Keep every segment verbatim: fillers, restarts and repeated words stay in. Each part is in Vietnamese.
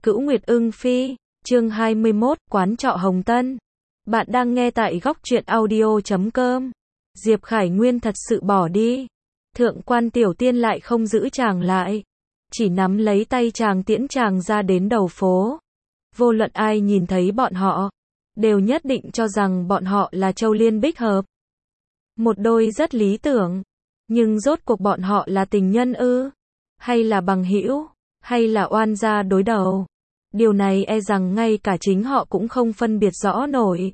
Cửu Nguyệt Ưng Phi, chương hai mươi mốt, quán trọ Hồng Tân. Bạn đang nghe tại góc truyện audio chấm com. Diệp Khải Nguyên thật sự bỏ đi. Thượng quan Tiểu Tiên lại không giữ chàng lại. Chỉ nắm lấy tay chàng tiễn chàng ra đến đầu phố. Vô luận ai nhìn thấy bọn họ, đều nhất định cho rằng bọn họ là Châu Liên Bích Hợp. Một đôi rất lý tưởng. Nhưng rốt cuộc bọn họ là tình nhân ư? Hay là bằng hữu? Hay là oan gia đối đầu? Điều này e rằng ngay cả chính họ cũng không phân biệt rõ nổi.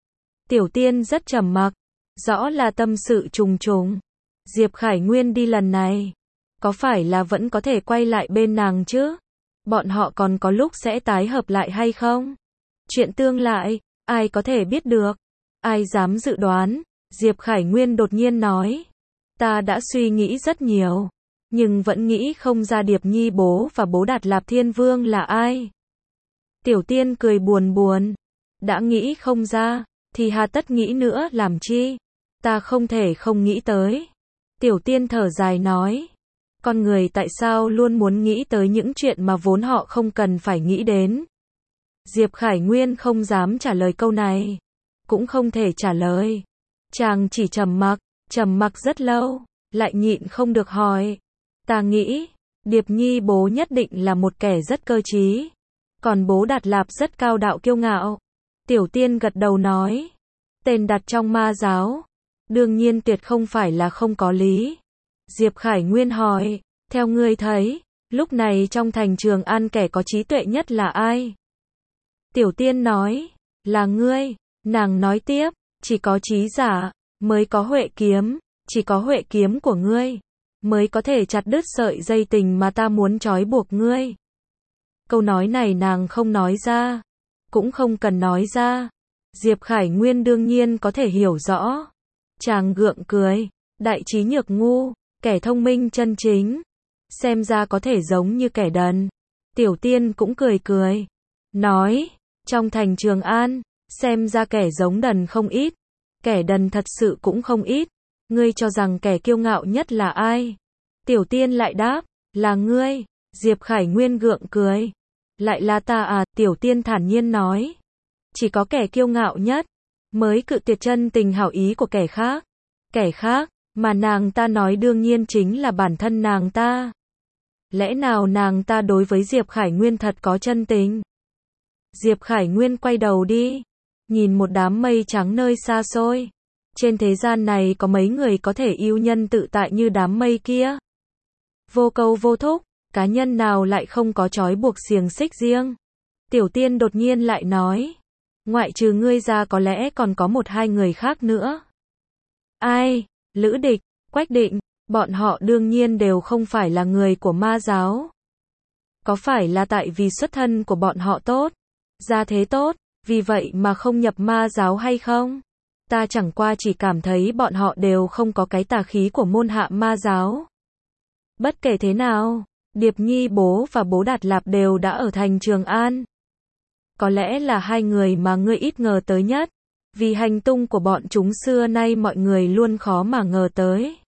Tiểu Tiên rất trầm mặc, rõ là tâm sự trùng trùng. Diệp Khải Nguyên đi lần này, có phải là vẫn có thể quay lại bên nàng chứ? Bọn họ còn có lúc sẽ tái hợp lại hay không? Chuyện tương lai, ai có thể biết được? Ai dám dự đoán? Diệp Khải Nguyên đột nhiên nói, ta đã suy nghĩ rất nhiều, nhưng vẫn nghĩ không ra Điệp Nhi bố và bố Đạt Lạp Thiên Vương là ai. Tiểu Tiên cười buồn buồn, đã nghĩ không ra, thì hà tất nghĩ nữa làm chi, ta không thể không nghĩ tới. Tiểu Tiên thở dài nói, con người tại sao luôn muốn nghĩ tới những chuyện mà vốn họ không cần phải nghĩ đến. Diệp Khải Nguyên không dám trả lời câu này, cũng không thể trả lời. Chàng chỉ trầm mặc, trầm mặc rất lâu, lại nhịn không được hỏi, ta nghĩ, Điệp Nhi bố nhất định là một kẻ rất cơ trí, còn bố Đạt Lạp rất cao đạo kiêu ngạo. Tiểu Tiên gật đầu nói, tên đặt trong ma giáo, đương nhiên tuyệt không phải là không có lý. Diệp Khải Nguyên hỏi, theo ngươi thấy, lúc này trong thành Trường An kẻ có trí tuệ nhất là ai? Tiểu Tiên nói, là ngươi. Nàng nói tiếp, chỉ có trí giả, mới có huệ kiếm, chỉ có huệ kiếm của ngươi, mới có thể chặt đứt sợi dây tình mà ta muốn trói buộc ngươi. Câu nói này nàng không nói ra, cũng không cần nói ra. Diệp Khải Nguyên đương nhiên có thể hiểu rõ. Chàng gượng cười, đại trí nhược ngu, kẻ thông minh chân chính, xem ra có thể giống như kẻ đần. Tiểu Tiên cũng cười cười, nói, trong thành Trường An, xem ra kẻ giống đần không ít, kẻ đần thật sự cũng không ít. Ngươi cho rằng kẻ kiêu ngạo nhất là ai? Tiểu Tiên lại đáp, là ngươi. Diệp Khải Nguyên gượng cười, lại là ta à? Tiểu Tiên thản nhiên nói, chỉ có kẻ kiêu ngạo nhất mới cự tuyệt chân tình hảo ý của kẻ khác. Kẻ khác mà nàng ta nói đương nhiên chính là bản thân nàng ta. Lẽ nào nàng ta đối với Diệp Khải Nguyên thật có chân tình? Diệp Khải Nguyên quay đầu đi, nhìn một đám mây trắng nơi xa xôi. Trên thế gian này có mấy người có thể yêu nhân tự tại như đám mây kia? Vô câu vô thúc, cá nhân nào lại không có trói buộc xiềng xích riêng? Tiểu Tiên đột nhiên lại nói, ngoại trừ ngươi ra có lẽ còn có một hai người khác nữa. Ai? Lữ Địch, Quách Định, bọn họ đương nhiên đều không phải là người của ma giáo. Có phải là tại vì xuất thân của bọn họ tốt, gia thế tốt, vì vậy mà không nhập ma giáo hay không? Ta chẳng qua chỉ cảm thấy bọn họ đều không có cái tà khí của môn hạ ma giáo. Bất kể thế nào, Điệp Nhi bố và bố Đạt Lạp đều đã ở thành Trường An. Có lẽ là hai người mà ngươi ít ngờ tới nhất, vì hành tung của bọn chúng xưa nay mọi người luôn khó mà ngờ tới.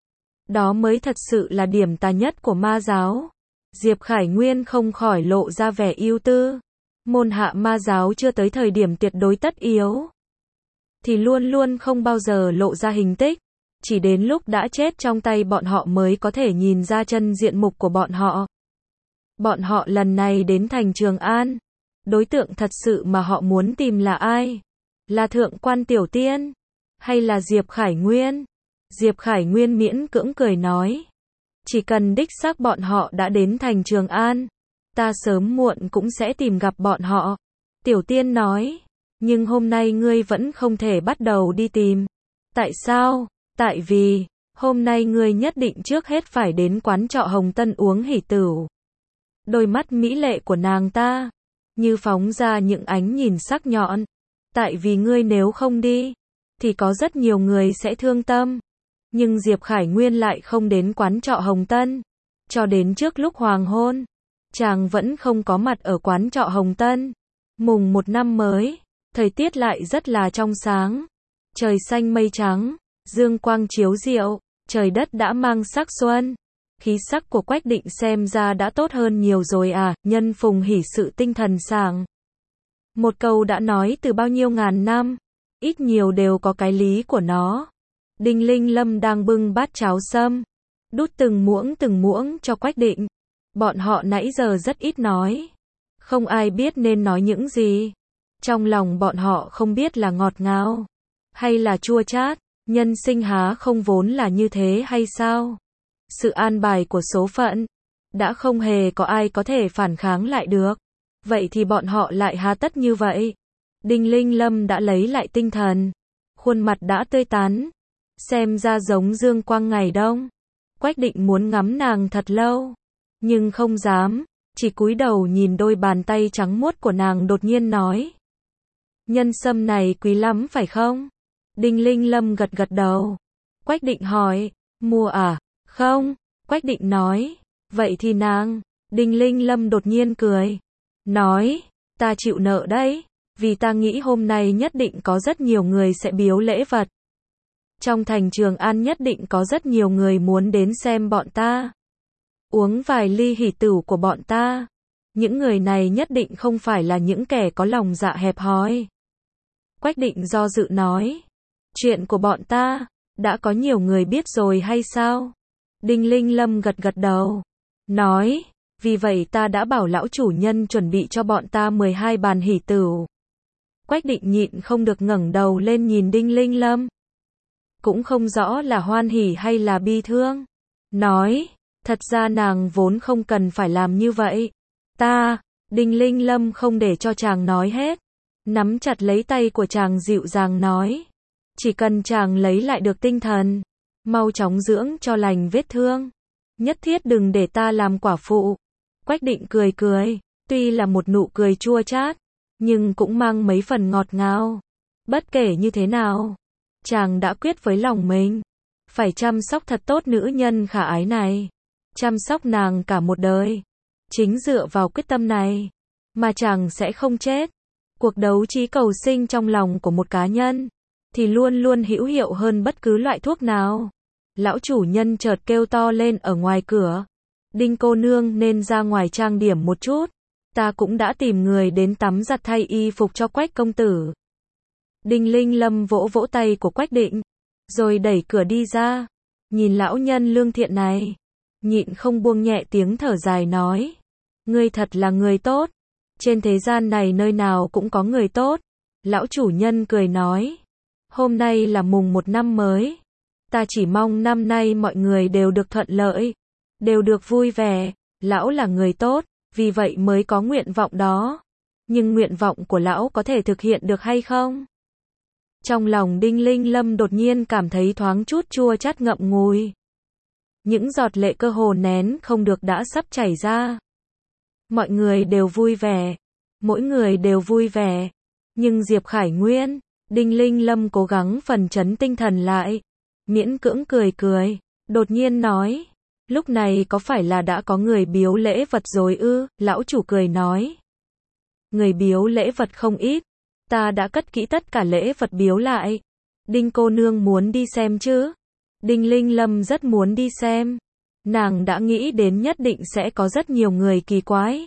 Đó mới thật sự là điểm tà nhất của ma giáo. Diệp Khải Nguyên không khỏi lộ ra vẻ ưu tư. Môn hạ ma giáo chưa tới thời điểm tuyệt đối tất yếu, thì luôn luôn không bao giờ lộ ra hình tích. Chỉ đến lúc đã chết trong tay bọn họ mới có thể nhìn ra chân diện mục của bọn họ. Bọn họ lần này đến thành Trường An, đối tượng thật sự mà họ muốn tìm là ai? Là Thượng quan Tiểu Tiên? Hay là Diệp Khải Nguyên? Diệp Khải Nguyên miễn cưỡng cười nói, chỉ cần đích xác bọn họ đã đến thành Trường An, ta sớm muộn cũng sẽ tìm gặp bọn họ. Tiểu Tiên nói, nhưng hôm nay ngươi vẫn không thể bắt đầu đi tìm. Tại sao? Tại vì, hôm nay ngươi nhất định trước hết phải đến quán trọ Hồng Tân uống hỷ tửu. Đôi mắt mỹ lệ của nàng ta, như phóng ra những ánh nhìn sắc nhọn. Tại vì ngươi nếu không đi, thì có rất nhiều người sẽ thương tâm. Nhưng Diệp Khải Nguyên lại không đến quán trọ Hồng Tân. Cho đến trước lúc hoàng hôn, chàng vẫn không có mặt ở quán trọ Hồng Tân. Mùng một năm mới, thời tiết lại rất là trong sáng. Trời xanh mây trắng, dương quang chiếu diệu, trời đất đã mang sắc xuân. Khí sắc của Quách Định xem ra đã tốt hơn nhiều rồi à, nhân phùng hỷ sự tinh thần sảng. Một câu đã nói từ bao nhiêu ngàn năm, ít nhiều đều có cái lý của nó. Đinh Linh Lâm đang bưng bát cháo sâm, đút từng muỗng từng muỗng cho Quách Định. Bọn họ nãy giờ rất ít nói, không ai biết nên nói những gì. Trong lòng bọn họ không biết là ngọt ngào hay là chua chát, nhân sinh há không vốn là như thế hay sao? Sự an bài của số phận, đã không hề có ai có thể phản kháng lại được. Vậy thì bọn họ lại há tất như vậy? Đinh Linh Lâm đã lấy lại tinh thần, khuôn mặt đã tươi tắn, xem ra giống dương quang ngày đông. Quách Định muốn ngắm nàng thật lâu, nhưng không dám, chỉ cúi đầu nhìn đôi bàn tay trắng muốt của nàng, đột nhiên nói: nhân sâm này quý lắm phải không? Đinh Linh Lâm gật gật đầu. Quách Định hỏi: mua à? Không, Quách Định nói. Vậy thì nàng? Đinh Linh Lâm đột nhiên cười, nói: ta chịu nợ đấy, vì ta nghĩ hôm nay nhất định có rất nhiều người sẽ biếu lễ vật. Trong thành Trường An nhất định có rất nhiều người muốn đến xem bọn ta, uống vài ly hỷ tửu của bọn ta. Những người này nhất định không phải là những kẻ có lòng dạ hẹp hòi. Quách Định do dự nói: chuyện của bọn ta, đã có nhiều người biết rồi hay sao? Đinh Linh Lâm gật gật đầu, nói: vì vậy ta đã bảo lão chủ nhân chuẩn bị cho bọn ta mười hai bàn hỷ tửu. Quách Định nhịn không được ngẩng đầu lên nhìn Đinh Linh Lâm, cũng không rõ là hoan hỉ hay là bi thương. Nói: thật ra nàng vốn không cần phải làm như vậy. Ta, Đinh Linh Lâm không để cho chàng nói hết, nắm chặt lấy tay của chàng dịu dàng nói: chỉ cần chàng lấy lại được tinh thần, mau chóng dưỡng cho lành vết thương, nhất thiết đừng để ta làm quả phụ. Quách Định cười cười, tuy là một nụ cười chua chát, nhưng cũng mang mấy phần ngọt ngào. Bất kể như thế nào, chàng đã quyết với lòng mình, phải chăm sóc thật tốt nữ nhân khả ái này, chăm sóc nàng cả một đời. Chính dựa vào quyết tâm này, mà chàng sẽ không chết. Cuộc đấu trí cầu sinh trong lòng của một cá nhân, thì luôn luôn hữu hiệu hơn bất cứ loại thuốc nào. Lão chủ nhân chợt kêu to lên ở ngoài cửa: Đinh cô nương nên ra ngoài trang điểm một chút, ta cũng đã tìm người đến tắm giặt thay y phục cho Quách công tử. Đinh Linh Lâm vỗ vỗ tay của Quách Định, rồi đẩy cửa đi ra, nhìn lão nhân lương thiện này, nhịn không buông nhẹ tiếng thở dài nói: ngươi thật là người tốt, trên thế gian này nơi nào cũng có người tốt. Lão chủ nhân cười nói: hôm nay là mùng một năm mới, ta chỉ mong năm nay mọi người đều được thuận lợi, đều được vui vẻ. Lão là người tốt, vì vậy mới có nguyện vọng đó. Nhưng nguyện vọng của lão có thể thực hiện được hay không? Trong lòng Đinh Linh Lâm đột nhiên cảm thấy thoáng chút chua chát ngậm ngùi. Những giọt lệ cơ hồ nén không được đã sắp chảy ra. Mọi người đều vui vẻ, mỗi người đều vui vẻ, nhưng Diệp Khải Nguyên, Đinh Linh Lâm cố gắng phấn chấn tinh thần lại, miễn cưỡng cười cười, đột nhiên nói: lúc này có phải là đã có người biếu lễ vật rồi ư? Lão chủ cười nói: người biếu lễ vật không ít, ta đã cất kỹ tất cả lễ vật biếu lại. Đinh cô nương muốn đi xem chứ? Đinh Linh Lâm rất muốn đi xem. Nàng đã nghĩ đến nhất định sẽ có rất nhiều người kỳ quái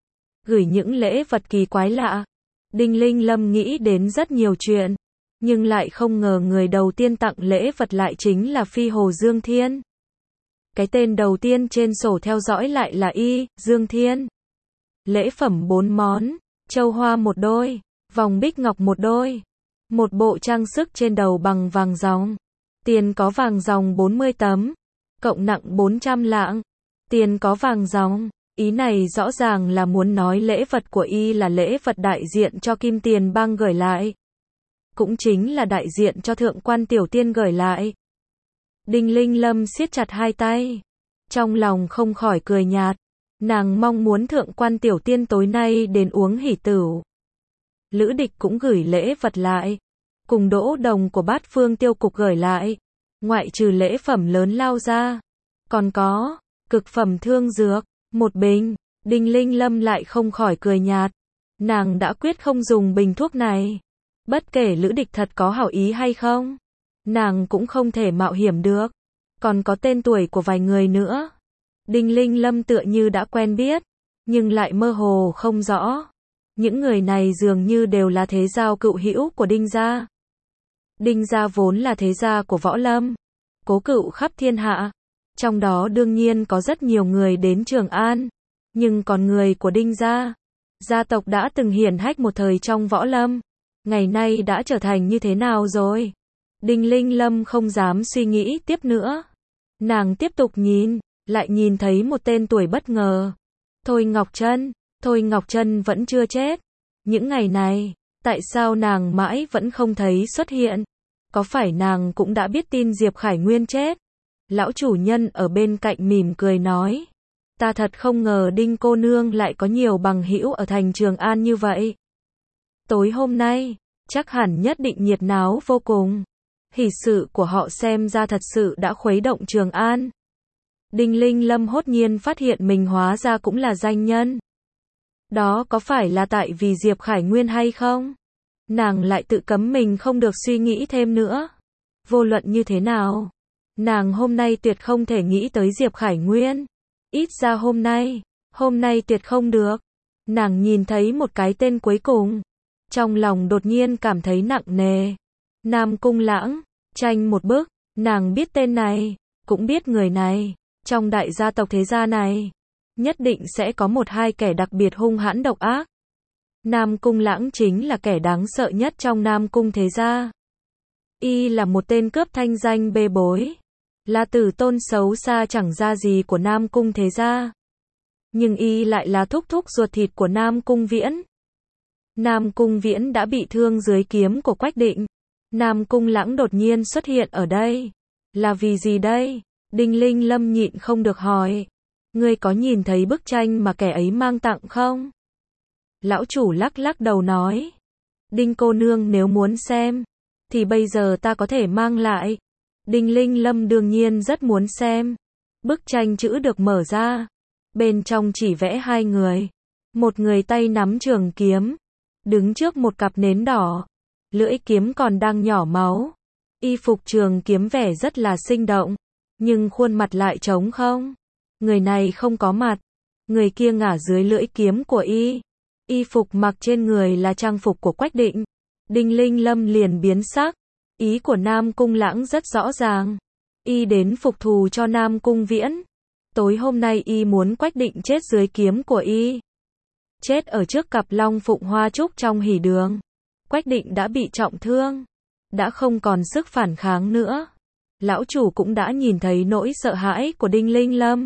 gửi những lễ vật kỳ quái lạ. Đinh Linh Lâm nghĩ đến rất nhiều chuyện, nhưng lại không ngờ người đầu tiên tặng lễ vật lại chính là Phi Hồ Dương Thiên. Cái tên đầu tiên trên sổ theo dõi lại là y, Dương Thiên. Lễ phẩm bốn món, châu hoa một đôi, vòng bích ngọc một đôi, một bộ trang sức trên đầu bằng vàng ròng. Tiền có vàng ròng bốn mươi tấm, cộng nặng bốn trăm lạng. Tiền có vàng ròng, ý này rõ ràng là muốn nói lễ vật của y là lễ vật đại diện cho Kim Tiền Bang gửi lại, cũng chính là đại diện cho Thượng quan Tiểu Tiên gửi lại. Đinh Linh Lâm siết chặt hai tay, trong lòng không khỏi cười nhạt. Nàng mong muốn Thượng quan Tiểu Tiên tối nay đến uống hỷ tửu. Lữ Địch cũng gửi lễ vật lại, cùng Đỗ Đồng của Bát Phương Tiêu Cục gửi lại. Ngoại trừ lễ phẩm lớn lao ra, còn có cực phẩm thương dược, một bình. Đinh Linh Lâm lại không khỏi cười nhạt. Nàng đã quyết không dùng bình thuốc này. Bất kể Lữ Địch thật có hảo ý hay không, nàng cũng không thể mạo hiểm được. Còn có tên tuổi của vài người nữa. Đinh Linh Lâm tựa như đã quen biết, nhưng lại mơ hồ không rõ. Những người này dường như đều là thế giao cựu hữu của Đinh gia. Đinh gia vốn là thế gia của Võ Lâm, cố cựu khắp thiên hạ. Trong đó đương nhiên có rất nhiều người đến Trường An, nhưng còn người của Đinh gia, gia tộc đã từng hiển hách một thời trong Võ Lâm, ngày nay đã trở thành như thế nào rồi? Đinh Linh Lâm không dám suy nghĩ tiếp nữa. Nàng tiếp tục nhìn, lại nhìn thấy một tên tuổi bất ngờ. Thôi Ngọc Trân, Thôi Ngọc Trân vẫn chưa chết. Những ngày này, tại sao nàng mãi vẫn không thấy xuất hiện? Có phải nàng cũng đã biết tin Diệp Khải Nguyên chết? Lão chủ nhân ở bên cạnh mỉm cười nói. Ta thật không ngờ Đinh cô nương lại có nhiều bằng hữu ở thành Trường An như vậy. Tối hôm nay, chắc hẳn nhất định nhiệt náo vô cùng. Hỷ sự của họ xem ra thật sự đã khuấy động Trường An. Đinh Linh Lâm hốt nhiên phát hiện mình hóa ra cũng là danh nhân. Đó có phải là tại vì Diệp Khải Nguyên hay không? Nàng lại tự cấm mình không được suy nghĩ thêm nữa. Vô luận như thế nào, nàng hôm nay tuyệt không thể nghĩ tới Diệp Khải Nguyên. Ít ra hôm nay, hôm nay tuyệt không được. Nàng nhìn thấy một cái tên cuối cùng, trong lòng đột nhiên cảm thấy nặng nề. Nam Cung Lãng, tranh một bức, nàng biết tên này, cũng biết người này. Trong đại gia tộc thế gia này, nhất định sẽ có một hai kẻ đặc biệt hung hãn độc ác. Nam Cung Lãng chính là kẻ đáng sợ nhất trong Nam Cung thế gia. Y là một tên cướp thanh danh bê bối, là tử tôn xấu xa chẳng ra gì của Nam Cung thế gia. Nhưng Y lại là thúc thúc ruột thịt của Nam Cung Viễn. Nam Cung Viễn đã bị thương dưới kiếm của Quách Định. Nam Cung Lãng đột nhiên xuất hiện ở đây. Là vì gì đây? Đinh Linh Lâm nhịn không được hỏi. Ngươi có nhìn thấy bức tranh mà kẻ ấy mang tặng không? Lão chủ lắc lắc đầu nói. Đinh cô nương nếu muốn xem, thì bây giờ ta có thể mang lại. Đinh Linh Lâm đương nhiên rất muốn xem. Bức tranh chữ được mở ra. Bên trong chỉ vẽ hai người. Một người tay nắm trường kiếm, đứng trước một cặp nến đỏ. Lưỡi kiếm còn đang nhỏ máu. Y phục trường kiếm vẻ rất là sinh động, nhưng khuôn mặt lại trống không. Người này không có mặt. Người kia ngả dưới lưỡi kiếm của Y. Y phục mặc trên người là trang phục của Quách Định. Đinh Linh Lâm liền biến sắc. Ý của Nam Cung Lãng rất rõ ràng. Y đến phục thù cho Nam Cung Viễn. Tối hôm nay Y muốn Quách Định chết dưới kiếm của Y. Chết ở trước cặp Long Phụng Hoa Trúc trong hỉ đường. Quách Định đã bị trọng thương, đã không còn sức phản kháng nữa. Lão chủ cũng đã nhìn thấy nỗi sợ hãi của Đinh Linh Lâm.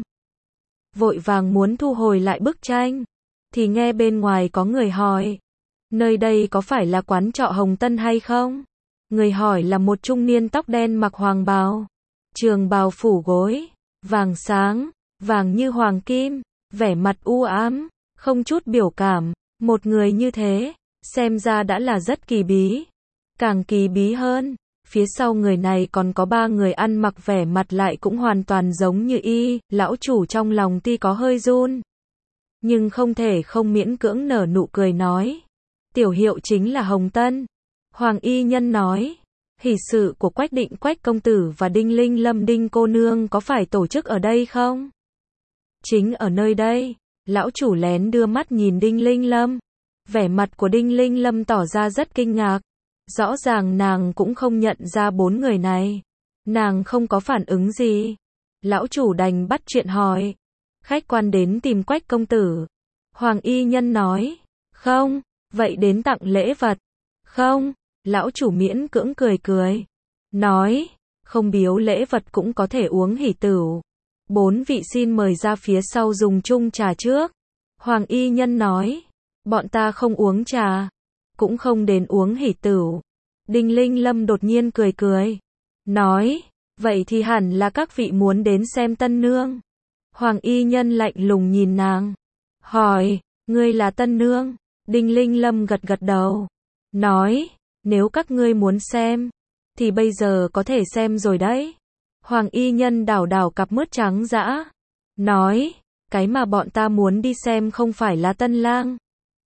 Vội vàng muốn thu hồi lại bức tranh, thì nghe bên ngoài có người hỏi. Nơi đây có phải là quán trọ Hồng Tân hay không? Người hỏi là một trung niên tóc đen mặc hoàng bào. Trường bào phủ gối, vàng sáng, vàng như hoàng kim, vẻ mặt u ám, không chút biểu cảm. Một người như thế, xem ra đã là rất kỳ bí. Càng kỳ bí hơn, phía sau người này còn có ba người ăn mặc vẻ mặt lại cũng hoàn toàn giống như Y. Lão chủ trong lòng tuy có hơi run, nhưng không thể không miễn cưỡng nở nụ cười nói. Tiểu hiệu chính là Hồng Tân. Hoàng y nhân nói. Hỷ sự của Quách Định Quách công tử và Đinh Linh Lâm Đinh cô nương có phải tổ chức ở đây không? Chính ở nơi đây. Lão chủ lén đưa mắt nhìn Đinh Linh Lâm. Vẻ mặt của Đinh Linh Lâm tỏ ra rất kinh ngạc. Rõ ràng nàng cũng không nhận ra bốn người này. Nàng không có phản ứng gì. Lão chủ đành bắt chuyện hỏi. Khách quan đến tìm Quách công tử. Hoàng y nhân nói. Không, vậy đến tặng lễ vật. Không, lão chủ miễn cưỡng cười cười. Nói, không biếu lễ vật cũng có thể uống hỷ tửu. Bốn vị xin mời ra phía sau dùng chung trà trước. Hoàng y nhân nói. Bọn ta không uống trà, cũng không đến uống hỷ tửu. Đinh Linh Lâm đột nhiên cười cười. Nói, vậy thì hẳn là các vị muốn đến xem tân nương. Hoàng y nhân lạnh lùng nhìn nàng. Hỏi, ngươi là tân nương? Đinh Linh Lâm gật gật đầu. Nói, nếu các ngươi muốn xem, thì bây giờ có thể xem rồi đấy. Hoàng y nhân đảo đảo cặp mướt trắng dã. Nói, cái mà bọn ta muốn đi xem không phải là tân lang.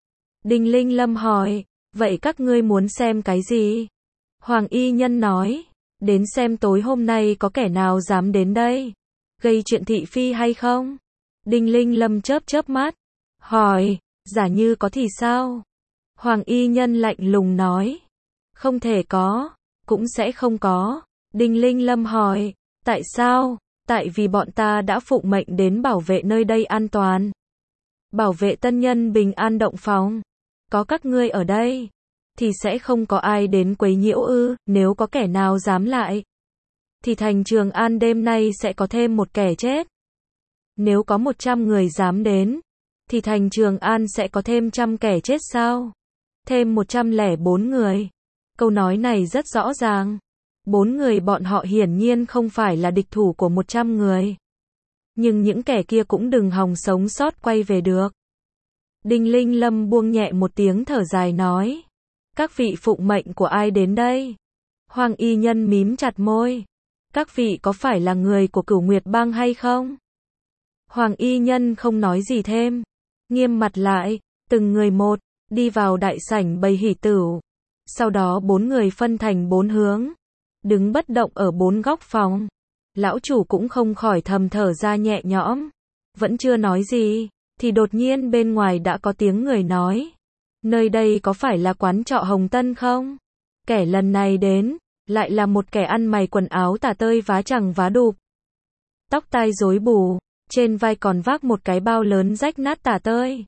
Đinh Linh Lâm hỏi, vậy các ngươi muốn xem cái gì? Hoàng y nhân nói, đến xem tối hôm nay có kẻ nào dám đến đây, gây chuyện thị phi hay không? Đinh Linh Lâm chớp chớp mắt, hỏi, giả như có thì sao? Hoàng y nhân lạnh lùng nói, không thể có, cũng sẽ không có. Đinh Linh Lâm hỏi, tại sao? Tại vì bọn ta đã phụng mệnh đến bảo vệ nơi đây an toàn. Bảo vệ tân nhân bình an động phòng. Có các ngươi ở đây, thì sẽ không có ai đến quấy nhiễu ư, nếu có kẻ nào dám lại, thì thành Trường An đêm nay sẽ có thêm một kẻ chết. Nếu có một trăm người dám đến, thì thành Trường An sẽ có thêm trăm kẻ chết sao? Thêm một trăm lẻ bốn người. Câu nói này rất rõ ràng. Bốn người bọn họ hiển nhiên không phải là địch thủ của một trăm người. Nhưng những kẻ kia cũng đừng hòng sống sót quay về được. Đinh Linh Lâm buông nhẹ một tiếng thở dài nói, các vị phụng mệnh của ai đến đây? Hoàng y nhân mím chặt môi, các vị có phải là người của Cửu Nguyệt Bang hay không? Hoàng y nhân không nói gì thêm, nghiêm mặt lại, từng người một, đi vào đại sảnh bày hỷ tửu. Sau đó bốn người phân thành bốn hướng, đứng bất động ở bốn góc phòng. Lão chủ cũng không khỏi thầm thở ra nhẹ nhõm, vẫn chưa nói gì, thì đột nhiên bên ngoài đã có tiếng người nói, nơi đây có phải là quán trọ Hồng Tân không? Kẻ lần này đến, lại là một kẻ ăn mày quần áo tả tơi vá chẳng vá đục, tóc tai rối bù, trên vai còn vác một cái bao lớn rách nát tả tơi.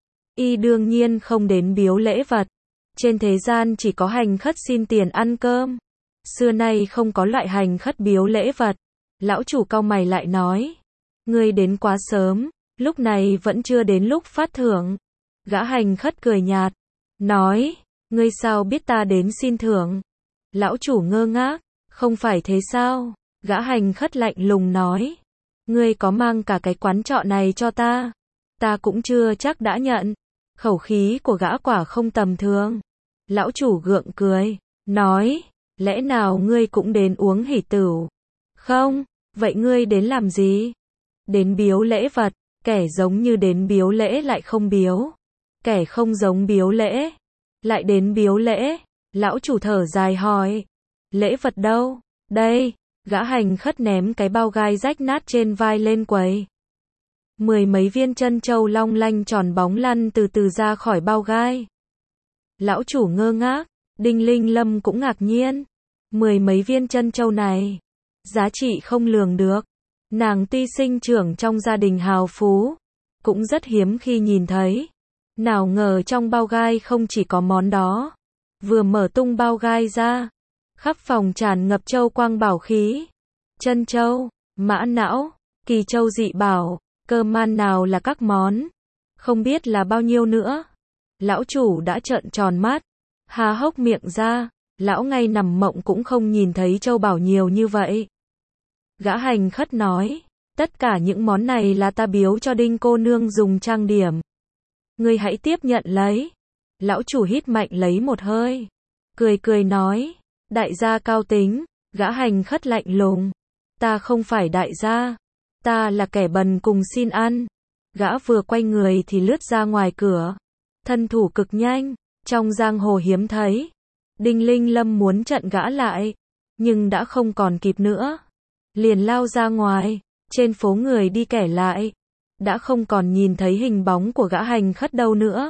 Y đương nhiên không đến biếu lễ vật, trên thế gian chỉ có hành khất xin tiền ăn cơm, xưa nay không có loại hành khất biếu lễ vật. Lão chủ cau mày lại nói, ngươi đến quá sớm, lúc này vẫn chưa đến lúc phát thưởng. Gã hành khất cười nhạt, nói, ngươi sao biết ta đến xin thưởng? Lão chủ ngơ ngác, không phải thế sao? Gã hành khất lạnh lùng nói, ngươi có mang cả cái quán trọ này cho ta, ta cũng chưa chắc đã nhận. Khẩu khí của gã quả không tầm thường. Lão chủ gượng cười, nói, lẽ nào ngươi cũng đến uống hỷ tửu? Không, vậy ngươi đến làm gì? Đến biếu lễ vật, kẻ giống như đến biếu lễ lại không biếu, kẻ không giống biếu lễ, lại đến biếu lễ. Lão chủ thở dài hỏi, lễ vật đâu? Đây, gã hành khất ném cái bao gai rách nát trên vai lên quầy. Mười mấy viên chân châu long lanh tròn bóng lăn từ từ ra khỏi bao gai. Lão chủ ngơ ngác, Đinh Linh Lâm cũng ngạc nhiên. Mười mấy viên chân châu này, giá trị không lường được. Nàng tuy sinh trưởng trong gia đình hào phú, cũng rất hiếm khi nhìn thấy. Nào ngờ trong bao gai không chỉ có món đó. Vừa mở tung bao gai ra, khắp phòng tràn ngập châu quang bảo khí. Chân châu, mã não, kỳ châu dị bảo, cơ man nào là các món, không biết là bao nhiêu nữa. Lão chủ đã trợn tròn mắt, há hốc miệng ra, lão ngay nằm mộng cũng không nhìn thấy châu bảo nhiều như vậy. Gã hành khất nói, tất cả những món này là ta biếu cho Đinh cô nương dùng trang điểm. Ngươi hãy tiếp nhận lấy. Lão chủ hít mạnh lấy một hơi, cười cười nói, đại gia cao tính. Gã hành khất lạnh lùng, ta không phải đại gia, ta là kẻ bần cùng xin ăn. Gã vừa quay người thì lướt ra ngoài cửa, thân thủ cực nhanh, trong giang hồ hiếm thấy. Đinh Linh Lâm muốn chặn gã lại, nhưng đã không còn kịp nữa. Liền lao ra ngoài, trên phố người đi kẻ lại, đã không còn nhìn thấy hình bóng của gã hành khất đâu nữa.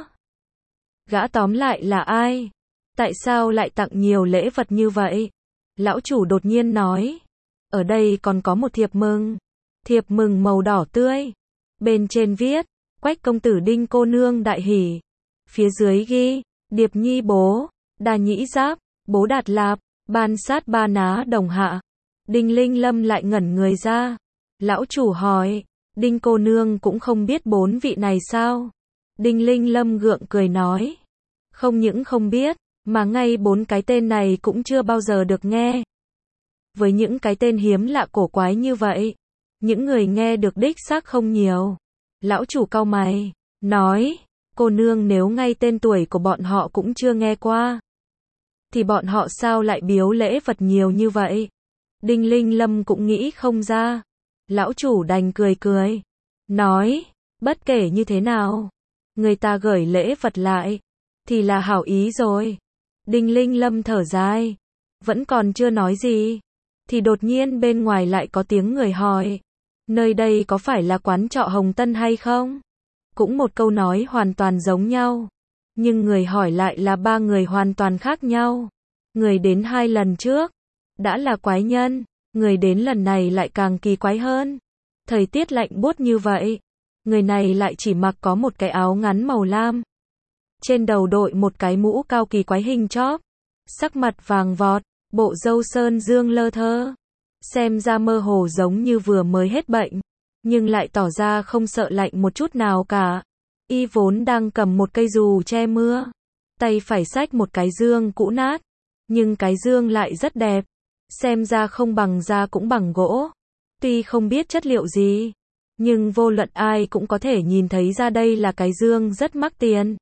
Gã tóm lại là ai? Tại sao lại tặng nhiều lễ vật như vậy? Lão chủ đột nhiên nói, ở đây còn có một thiệp mừng. Thiệp mừng màu đỏ tươi. Bên trên viết, Quách công tử Đinh cô nương đại hỷ. Phía dưới ghi, Điệp Nhi bố, Đà Nhĩ Giáp, bố Đạt Lạp, ban sát ba ná đồng hạ. Đinh Linh Lâm lại ngẩn người ra. Lão chủ hỏi, Đinh cô nương cũng không biết bốn vị này sao? Đinh Linh Lâm gượng cười nói, không những không biết, mà ngay bốn cái tên này cũng chưa bao giờ được nghe. Với những cái tên hiếm lạ cổ quái như vậy, những người nghe được đích xác không nhiều. Lão chủ cau mày, nói, cô nương nếu ngay tên tuổi của bọn họ cũng chưa nghe qua, thì bọn họ sao lại biếu lễ vật nhiều như vậy? Đinh Linh Lâm cũng nghĩ không ra. Lão chủ đành cười cười, nói, bất kể như thế nào, người ta gửi lễ vật lại, thì là hảo ý rồi. Đinh Linh Lâm thở dài, vẫn còn chưa nói gì, thì đột nhiên bên ngoài lại có tiếng người hỏi, nơi đây có phải là quán trọ Hồng Tân hay không? Cũng một câu nói hoàn toàn giống nhau. Nhưng người hỏi lại là ba người hoàn toàn khác nhau. Người đến hai lần trước, đã là quái nhân. Người đến lần này lại càng kỳ quái hơn. Thời tiết lạnh buốt như vậy. Người này lại chỉ mặc có một cái áo ngắn màu lam. Trên đầu đội một cái mũ cao kỳ quái hình chóp. Sắc mặt vàng vọt, bộ râu sơn dương lơ thơ. Xem ra mơ hồ giống như vừa mới hết bệnh. Nhưng lại tỏ ra không sợ lạnh một chút nào cả. Y vốn đang cầm một cây dù che mưa. Tay phải xách một cái dương cũ nát. Nhưng cái dương lại rất đẹp. Xem ra không bằng da cũng bằng gỗ. Tuy không biết chất liệu gì. Nhưng vô luận ai cũng có thể nhìn thấy ra đây là cái dương rất mắc tiền.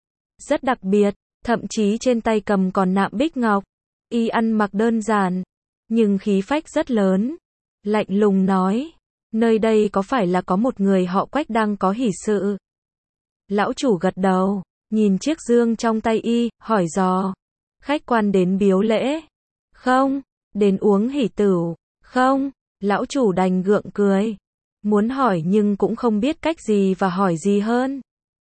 Rất đặc biệt. Thậm chí trên tay cầm còn nạm bích ngọc. Y ăn mặc đơn giản. Nhưng khí phách rất lớn. Lạnh lùng nói. Nơi đây có phải là có một người họ Quách đang có hỷ sự? Lão chủ gật đầu. Nhìn chiếc dương trong tay y, hỏi dò. Khách quan đến biếu lễ? Không. Đến uống hỷ tửu? Không. Lão chủ đành gượng cười. Muốn hỏi nhưng cũng không biết cách gì và hỏi gì hơn.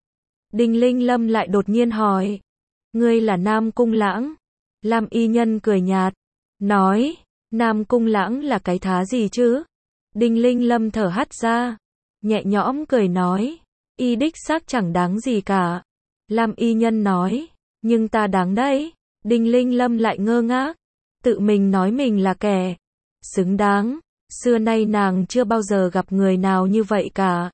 Đinh Linh Lâm lại đột nhiên hỏi. Ngươi là Nam Cung Lãng? Lam y nhân cười nhạt. Nói. Nam Cung Lãng là cái thá gì chứ? Đinh Linh Lâm thở hắt ra. Nhẹ nhõm cười nói. Y đích xác chẳng đáng gì cả. Lam y nhân nói. Nhưng ta đáng đấy. Đinh Linh Lâm lại ngơ ngác. Tự mình nói mình là kẻ xứng đáng. Xưa nay nàng chưa bao giờ gặp người nào như vậy cả.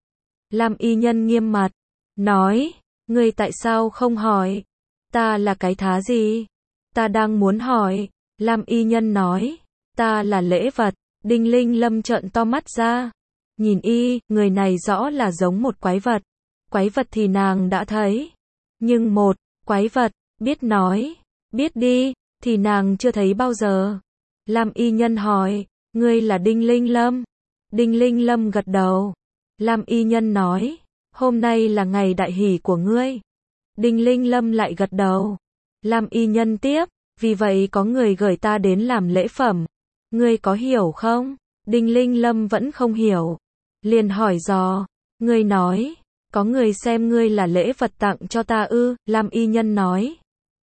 Lam y nhân nghiêm mặt. Nói. Ngươi tại sao không hỏi? Ta là cái thá gì? Ta đang muốn hỏi. Lam y nhân nói. Ta là lễ vật. Đinh Linh Lâm trợn to mắt ra. Nhìn y, người này rõ là giống một quái vật. Quái vật thì nàng đã thấy. Nhưng một quái vật, biết nói, biết đi, thì nàng chưa thấy bao giờ. Lam y nhân hỏi. Ngươi là Đinh Linh Lâm? Đinh Linh Lâm gật đầu. Lam y nhân nói. Hôm nay là ngày đại hỷ của ngươi. Đinh Linh Lâm lại gật đầu. Lam y nhân tiếp. Vì vậy có người gửi ta đến làm lễ phẩm. Ngươi có hiểu không? Đinh Linh Lâm vẫn không hiểu. Liền hỏi dò. Ngươi nói. Có người xem ngươi là lễ vật tặng cho ta ư? Lam y nhân nói.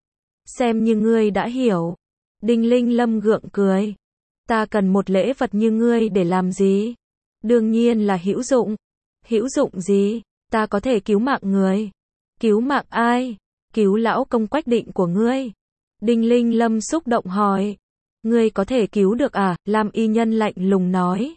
Xem như ngươi đã hiểu. Đinh Linh Lâm gượng cười. Ta cần một lễ vật như ngươi để làm gì? Đương nhiên là hữu dụng. Hữu dụng gì? Ta có thể cứu mạng người. Cứu mạng ai? Cứu lão công Quách Định của ngươi. Đinh Linh Lâm xúc động hỏi. Ngươi có thể cứu được à? Lam y nhân lạnh lùng nói.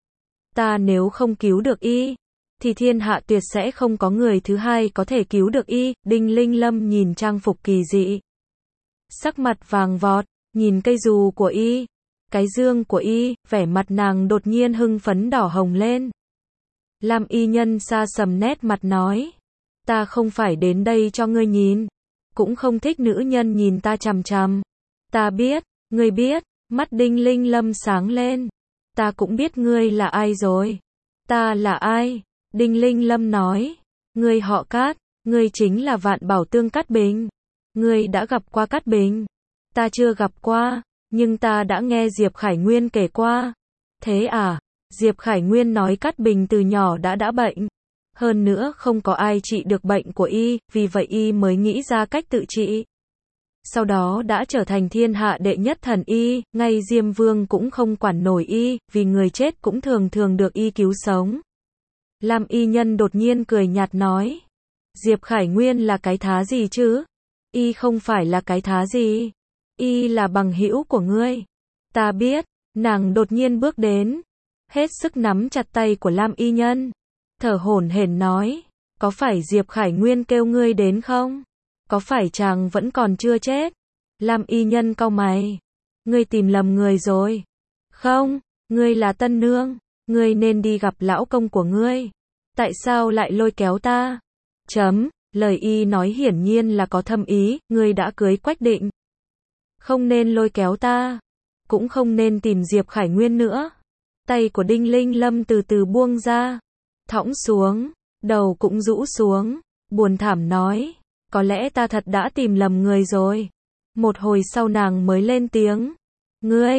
Ta nếu không cứu được y, thì thiên hạ tuyệt sẽ không có người thứ hai có thể cứu được y. Đinh Linh Lâm nhìn trang phục kỳ dị. Sắc mặt vàng vọt, nhìn cây dù của y, cái dương của y, vẻ mặt nàng đột nhiên hưng phấn đỏ hồng lên. Lam y nhân sa sầm nét mặt nói. Ta không phải đến đây cho ngươi nhìn. Cũng không thích nữ nhân nhìn ta chằm chằm. Ta biết, ngươi biết, mắt Đinh Linh Lâm sáng lên. Ta cũng biết ngươi là ai rồi. Ta là ai? Đinh Linh Lâm nói. Ngươi họ Cát, ngươi chính là Vạn Bảo Tương Cát Bình. Ngươi đã gặp qua Cát Bình. Ta chưa gặp qua, nhưng ta đã nghe Diệp Khải Nguyên kể qua. Thế à? Diệp Khải Nguyên nói Cát Bình từ nhỏ đã đã bệnh. Hơn nữa không có ai trị được bệnh của y, vì vậy y mới nghĩ ra cách tự trị. Sau đó đã trở thành thiên hạ đệ nhất thần y, ngay Diêm Vương cũng không quản nổi y, vì người chết cũng thường thường được y cứu sống. Lam y nhân đột nhiên cười nhạt nói. Diệp Khải Nguyên là cái thá gì chứ? Y không phải là cái thá gì. Y là bằng hữu của ngươi. Ta biết. Nàng đột nhiên bước đến. Hết sức nắm chặt tay của Lam y nhân. Thở hổn hển nói. Có phải Diệp Khải Nguyên kêu ngươi đến không? Có phải chàng vẫn còn chưa chết? Lam y nhân cau mày. Ngươi tìm lầm người rồi. Không, ngươi là Tân Nương. Ngươi nên đi gặp lão công của ngươi. Tại sao lại lôi kéo ta? Chấm, lời y nói hiển nhiên là có thâm ý, ngươi đã cưới Quách Định. Không nên lôi kéo ta. Cũng không nên tìm Diệp Khải Nguyên nữa. Tay của Đinh Linh Lâm từ từ buông ra. Thõng xuống, đầu cũng rũ xuống, buồn thảm nói. Có lẽ ta thật đã tìm lầm người rồi. Một hồi sau nàng mới lên tiếng. Ngươi,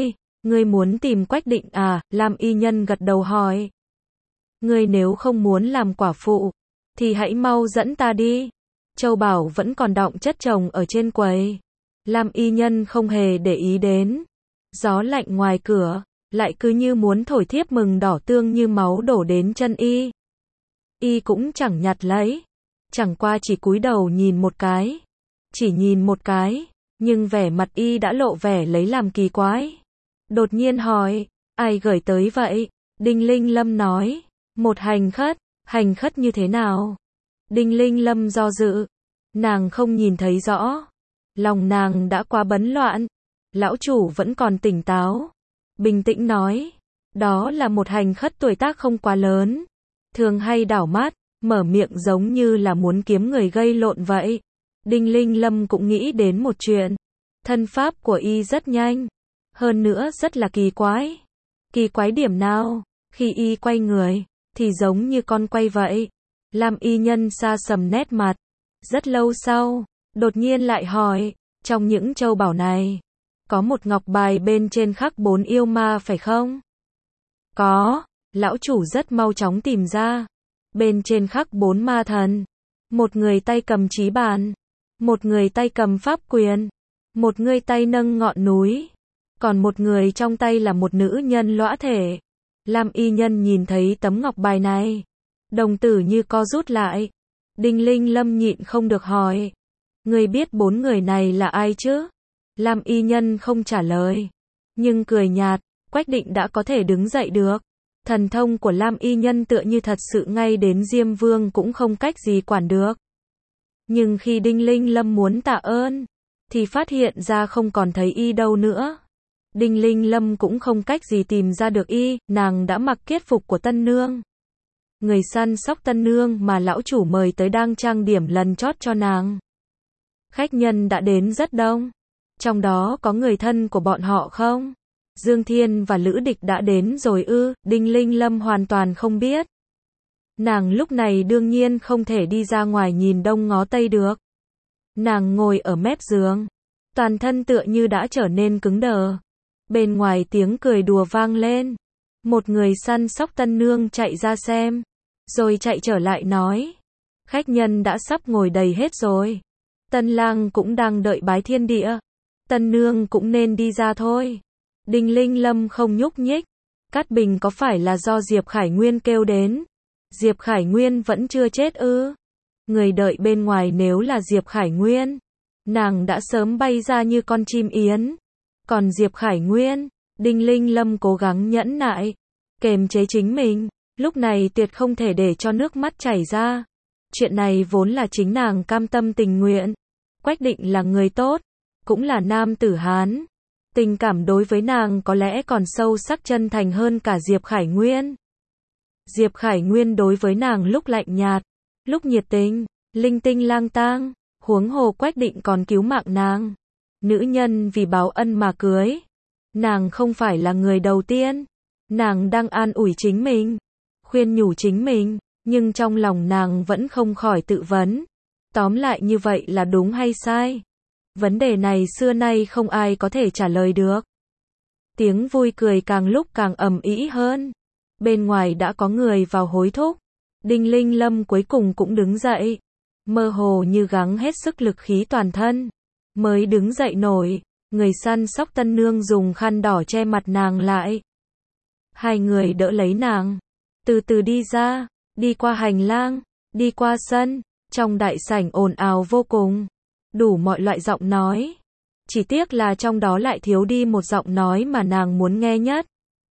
Ngươi muốn tìm Quách Định à? Lam y nhân gật đầu hỏi. Ngươi nếu không muốn làm quả phụ, thì hãy mau dẫn ta đi. Châu bảo vẫn còn đọng chất chồng ở trên quầy. Lam y nhân không hề để ý đến. Gió lạnh ngoài cửa, lại cứ như muốn thổi thiếp mừng đỏ tương như máu đổ đến chân y. Y cũng chẳng nhặt lấy, chẳng qua chỉ cúi đầu nhìn một cái. Chỉ nhìn một cái, nhưng vẻ mặt y đã lộ vẻ lấy làm kỳ quái. Đột nhiên hỏi, ai gửi tới vậy? Đinh Linh Lâm nói, một hành khất. Hành khất như thế nào? Đinh Linh Lâm do dự, nàng không nhìn thấy rõ. Lòng nàng đã quá bấn loạn. Lão chủ vẫn còn tỉnh táo, bình tĩnh nói, đó là một hành khất tuổi tác không quá lớn, thường hay đảo mắt, mở miệng giống như là muốn kiếm người gây lộn vậy. Đinh Linh Lâm cũng nghĩ đến một chuyện, thân pháp của y rất nhanh, hơn nữa rất là kỳ quái. Kỳ quái điểm nào? Khi y quay người, thì giống như con quay vậy. Lam y nhân sa sầm nét mặt. Rất lâu sau, đột nhiên lại hỏi, trong những châu bảo này, có một ngọc bài bên trên khắc bốn yêu ma phải không? Có, lão chủ rất mau chóng tìm ra. Bên trên khắc bốn ma thần. Một người tay cầm chí bàn, một người tay cầm pháp quyền, một người tay nâng ngọn núi, còn một người trong tay là một nữ nhân lõa thể. Lam y nhân nhìn thấy tấm ngọc bài này, đồng tử như co rút lại. Đinh Linh Lâm nhịn không được hỏi, ngươi biết bốn người này là ai chứ? Lam y nhân không trả lời, nhưng cười nhạt. Quách Định đã có thể đứng dậy được. Thần thông của Lam y nhân tựa như thật sự ngay đến Diêm Vương cũng không cách gì quản được. Nhưng khi Đinh Linh Lâm muốn tạ ơn, thì phát hiện ra không còn thấy y đâu nữa. Đinh Linh Lâm cũng không cách gì tìm ra được y, nàng đã mặc kiết phục của Tân Nương. Người săn sóc Tân Nương mà lão chủ mời tới đang trang điểm lần chót cho nàng. Khách nhân đã đến rất đông. Trong đó có người thân của bọn họ không? Dương Thiên và Lữ Địch đã đến rồi ư? Đinh Linh Lâm hoàn toàn không biết. Nàng lúc này đương nhiên không thể đi ra ngoài nhìn đông ngó tây được. Nàng ngồi ở mép giường, toàn thân tựa như đã trở nên cứng đờ. Bên ngoài tiếng cười đùa vang lên. Một người săn sóc Tân Nương chạy ra xem, rồi chạy trở lại nói, khách nhân đã sắp ngồi đầy hết rồi. Tân lang cũng đang đợi bái thiên địa. Tân Nương cũng nên đi ra thôi. Đinh Linh Lâm không nhúc nhích. Cát Bình có phải là do Diệp Khải Nguyên kêu đến? Diệp Khải Nguyên vẫn chưa chết ư? Người đợi bên ngoài nếu là Diệp Khải Nguyên, nàng đã sớm bay ra như con chim yến. Còn Diệp Khải Nguyên, Đinh Linh Lâm cố gắng nhẫn nại, kềm chế chính mình, lúc này tuyệt không thể để cho nước mắt chảy ra. Chuyện này vốn là chính nàng cam tâm tình nguyện. Quách Định là người tốt, cũng là nam tử Hán. Tình cảm đối với nàng có lẽ còn sâu sắc chân thành hơn cả Diệp Khải Nguyên. Diệp Khải Nguyên đối với nàng lúc lạnh nhạt, lúc nhiệt tình, linh tinh lang tang, huống hồ Quách Định còn cứu mạng nàng. Nữ nhân vì báo ân mà cưới. Nàng không phải là người đầu tiên. Nàng đang an ủi chính mình, khuyên nhủ chính mình, nhưng trong lòng nàng vẫn không khỏi tự vấn. Tóm lại như vậy là đúng hay sai? Vấn đề này xưa nay không ai có thể trả lời được. Tiếng vui cười càng lúc càng ầm ĩ hơn. Bên ngoài đã có người vào hối thúc. Đinh Linh Lâm cuối cùng cũng đứng dậy. Mơ hồ như gắng hết sức lực khí toàn thân. Mới đứng dậy nổi. Người săn sóc Tân Nương dùng khăn đỏ che mặt nàng lại. Hai người đỡ lấy nàng. Từ từ đi ra. Đi qua hành lang. Đi qua sân. Trong đại sảnh ồn ào vô cùng. Đủ mọi loại giọng nói. Chỉ tiếc là trong đó lại thiếu đi một giọng nói mà nàng muốn nghe nhất.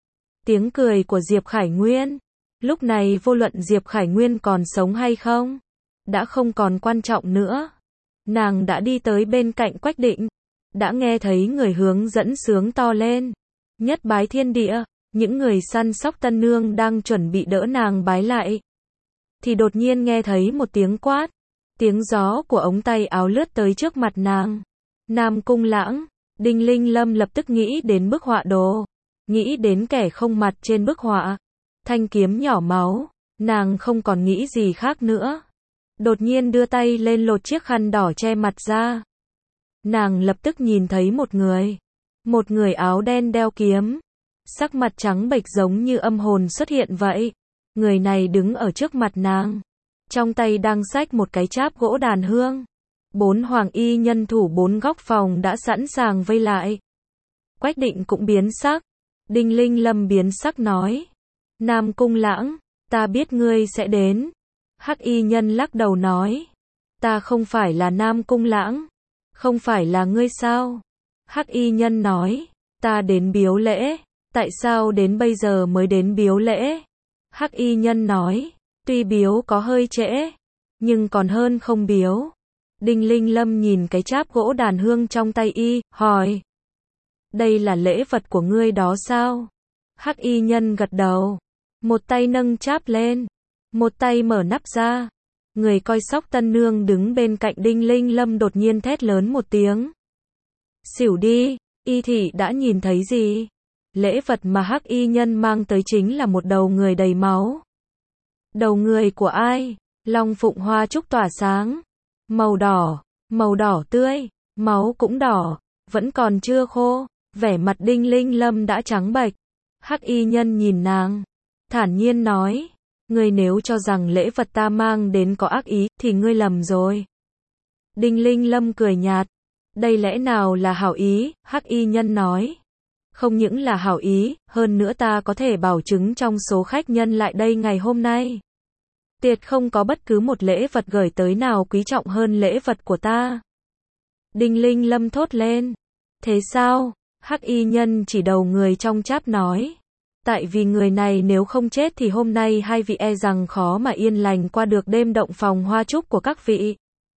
Tiếng cười của Diệp Khải Nguyên. Lúc này vô luận Diệp Khải Nguyên còn sống hay không, đã không còn quan trọng nữa. Nàng đã đi tới bên cạnh Quách Định. Đã nghe thấy người hướng dẫn sướng to lên. Nhất bái thiên địa. Những người săn sóc Tân Nương đang chuẩn bị đỡ nàng bái lại. Thì đột nhiên nghe thấy một tiếng quát. Tiếng gió của ống tay áo lướt tới trước mặt nàng. Nam Cung Lãng. Đinh Linh Lâm lập tức nghĩ đến bức họa đồ. Nghĩ đến kẻ không mặt trên bức họa. Thanh kiếm nhỏ máu. Nàng không còn nghĩ gì khác nữa. Đột nhiên đưa tay lên lột chiếc khăn đỏ che mặt ra. Nàng lập tức nhìn thấy một người. Một người áo đen đeo kiếm, sắc mặt trắng bệch giống như âm hồn xuất hiện vậy. Người này đứng ở trước mặt nàng, trong tay đang xách một cái cháp gỗ đàn hương. Bốn hoàng y nhân thủ bốn góc phòng đã sẵn sàng vây lại. Quách Định cũng biến sắc. Đinh Linh Lâm biến sắc nói. Nam Cung Lãng, ta biết ngươi sẽ đến. Hắc y nhân lắc đầu nói. Ta không phải là Nam Cung Lãng. Không phải là ngươi sao? Hắc y nhân nói. Ta đến biếu lễ. Tại sao đến bây giờ mới đến biếu lễ? Hắc y nhân nói. Tuy biếu có hơi trễ, nhưng còn hơn không biếu. Đinh Linh Lâm nhìn cái cháp gỗ đàn hương trong tay y, hỏi. Đây là lễ vật của ngươi đó sao? Hắc y nhân gật đầu. Một tay nâng cháp lên, một tay mở nắp ra. Người coi sóc tân nương đứng bên cạnh Đinh Linh Lâm đột nhiên thét lớn một tiếng. Xỉu đi, y thị đã nhìn thấy gì? Lễ vật mà Hắc y nhân mang tới chính là một đầu người đầy máu. Đầu người của ai? Long phụng hoa trúc tỏa sáng. Màu đỏ, màu đỏ tươi, máu cũng đỏ, vẫn còn chưa khô. Vẻ mặt Đinh Linh Lâm đã trắng bệch. Hắc y nhân nhìn nàng, thản nhiên nói. Ngươi nếu cho rằng lễ vật ta mang đến có ác ý, thì ngươi lầm rồi. Đinh Linh Lâm cười nhạt. Đây lẽ nào là hảo ý? Hắc y nhân nói. Không những là hảo ý, hơn nữa ta có thể bảo chứng trong số khách nhân lại đây ngày hôm nay, tuyệt không có bất cứ một lễ vật gửi tới nào quý trọng hơn lễ vật của ta. Đinh Linh Lâm thốt lên. Thế sao? Hắc y nhân chỉ đầu người trong cháp nói. Tại vì người này nếu không chết thì hôm nay hai vị e rằng khó mà yên lành qua được đêm động phòng hoa trúc của các vị.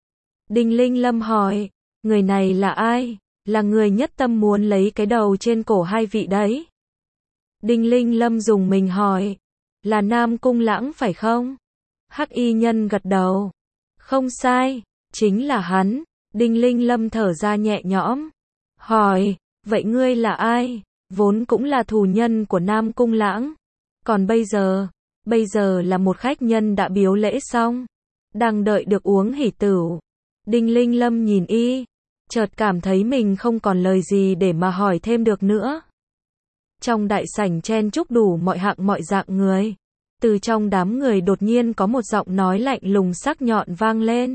Đinh Linh Lâm hỏi. Người này là ai? Là người nhất tâm muốn lấy cái đầu trên cổ hai vị đấy. Đinh Linh Lâm dùng mình hỏi. Là Nam Cung Lãng phải không? Hắc y nhân gật đầu. Không sai, chính là hắn. Đinh Linh Lâm thở ra nhẹ nhõm. Hỏi, vậy ngươi là ai? Vốn cũng là thù nhân của Nam Cung Lãng. Còn bây giờ, bây giờ là một khách nhân đã biếu lễ xong, đang đợi được uống hỷ tửu. Đinh Linh Lâm nhìn y, chợt cảm thấy mình không còn lời gì để mà hỏi thêm được nữa. Trong đại sảnh chen chúc đủ mọi hạng mọi dạng người. Từ trong đám người đột nhiên có một giọng nói lạnh lùng sắc nhọn vang lên.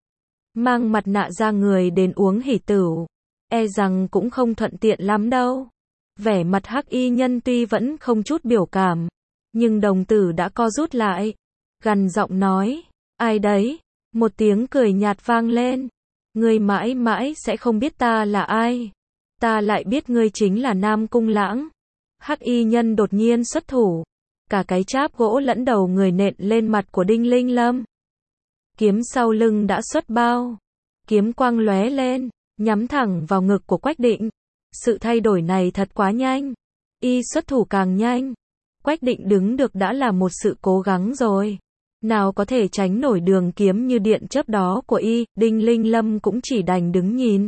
Mang mặt nạ ra người đến uống hỷ tửu, e rằng cũng không thuận tiện lắm đâu. Vẻ mặt Hắc y nhân tuy vẫn không chút biểu cảm, nhưng đồng tử đã co rút lại. Gằn giọng nói, ai đấy? Một tiếng cười nhạt vang lên. Ngươi mãi mãi sẽ không biết ta là ai. Ta lại biết ngươi chính là Nam Cung Lãng. Hắc y nhân đột nhiên xuất thủ. Cả cái cháp gỗ lẫn đầu người nện lên mặt của Đinh Linh Lâm. Kiếm sau lưng đã xuất bao. Kiếm quang lóe lên, nhắm thẳng vào ngực của Quách Định. Sự thay đổi này thật quá nhanh. Y xuất thủ càng nhanh. Quách Định đứng được đã là một sự cố gắng rồi. Nào có thể tránh nổi đường kiếm như điện chớp đó của y, Đinh Linh Lâm cũng chỉ đành đứng nhìn.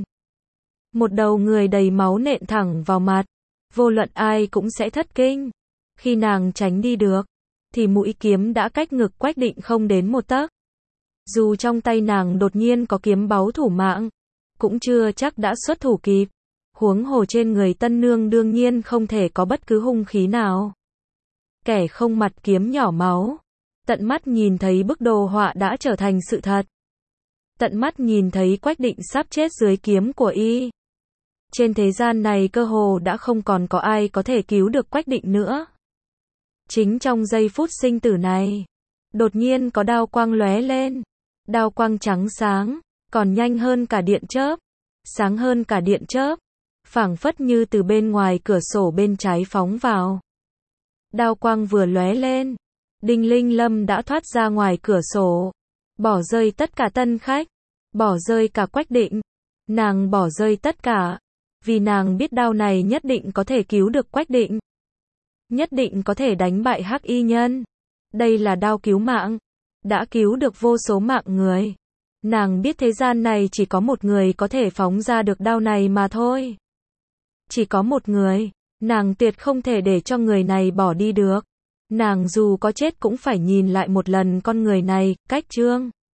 Một đầu người đầy máu nện thẳng vào mặt. Vô luận ai cũng sẽ thất kinh. Khi nàng tránh đi được, thì mũi kiếm đã cách ngực Quách Định không đến một tấc. Dù trong tay nàng đột nhiên có kiếm báu thủ mạng, cũng chưa chắc đã xuất thủ kịp. Huống hồ trên người tân nương đương nhiên không thể có bất cứ hung khí nào. Kẻ không mặt kiếm nhỏ máu. Tận mắt nhìn thấy bức đồ họa đã trở thành sự thật. Tận mắt nhìn thấy Quách Định sắp chết dưới kiếm của y. Trên thế gian này cơ hồ đã không còn có ai có thể cứu được Quách Định nữa. Chính trong giây phút sinh tử này, đột nhiên có đao quang lóe lên. Đao quang trắng sáng, còn nhanh hơn cả điện chớp, sáng hơn cả điện chớp, phảng phất như từ bên ngoài cửa sổ bên trái phóng vào. Đao quang vừa lóe lên, Đinh Linh Lâm đã thoát ra ngoài cửa sổ, bỏ rơi tất cả tân khách, bỏ rơi cả Quách Định. Nàng bỏ rơi tất cả, vì nàng biết đao này nhất định có thể cứu được Quách Định. Nhất định có thể đánh bại Hắc y nhân. Đây là đao cứu mạng, đã cứu được vô số mạng người. Nàng biết thế gian này chỉ có một người có thể phóng ra được đao này mà thôi. Chỉ có một người, nàng tuyệt không thể để cho người này bỏ đi được. Nàng dù có chết cũng phải nhìn lại một lần con người này, Cách Trương.